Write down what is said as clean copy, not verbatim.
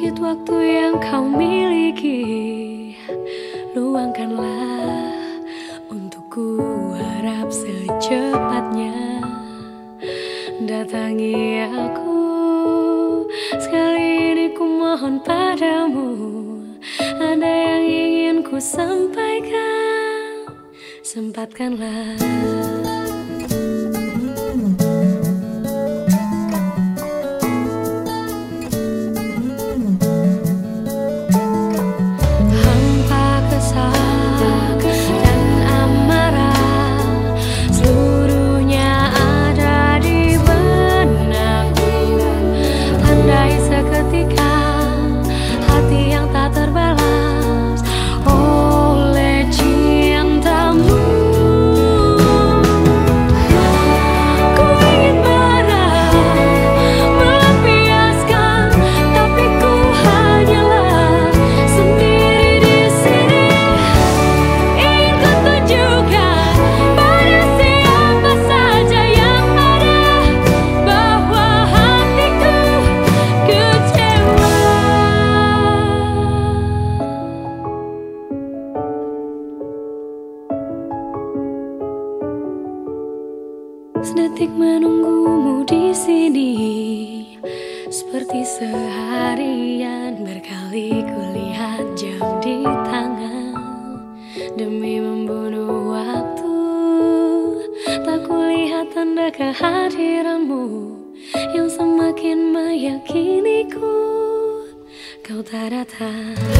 Sedikit waktu yang kau miliki, luangkanlah untukku. Harap secepatnya datangi aku. Sekali ini ku mohon padamu, ada yang ingin ku sampaikan, sempatkanlah. Sedetik menunggumu di sini, seperti seharian berkali kulihat jam di tangan. Demi membunuh waktu, tak kulihat tanda kehadiranmu yang semakin meyakiniku kau tak datang.